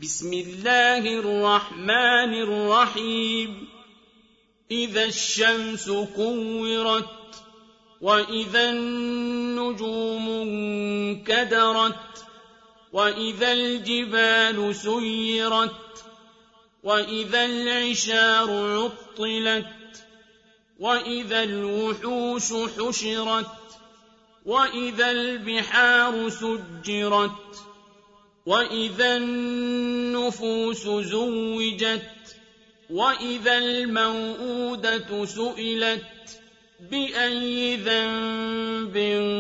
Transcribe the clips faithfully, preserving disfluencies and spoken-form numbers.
بسم الله الرحمن الرحيم إذا الشمس كورت وإذا النجوم انكدرت وإذا الجبال سيرت وإذا العشار عطلت وإذا الوحوش حشرت وإذا البحار سجرت وإذا النفوس زوجت وإذا الموءودة سئلت بأي ذنب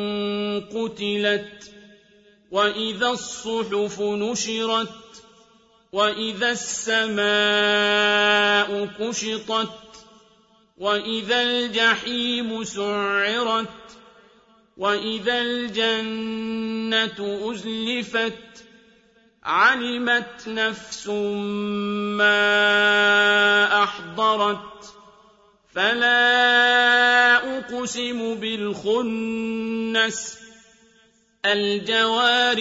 قتلت وإذا الصحف نشرت وإذا السماء كشطت وإذا الجحيم سعرت وإذا الجنة أزلفت علمت نفس ما أحضرت فلا أقسم بالخنس الجوار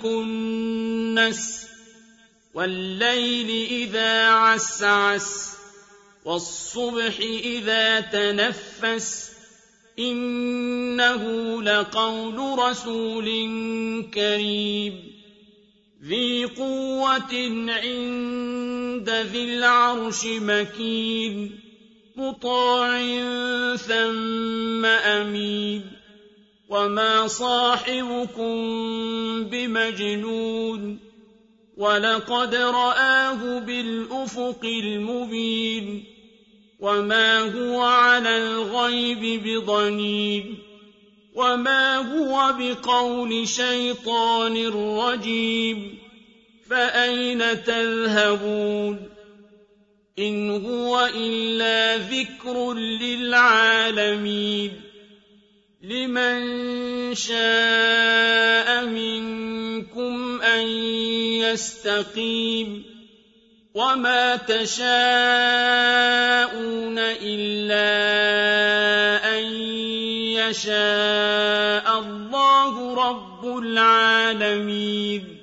الكنس والليل إذا عسعس والصبح إذا تنفس إنه لقول رسول كريم ذي قوة عند ذي العرش مكين مطاع ثم أمين وما صاحبكم بمجنون ولقد رآه بالأفق المبين وما هو على الغيب بضنين وما هو بقول شيطان رجيم فأين تذهبون إن هو إلا ذكر للعالمين لمن شاء منكم أن يستقيم وما تشاءون إلا أن يشاء الله رب العالمين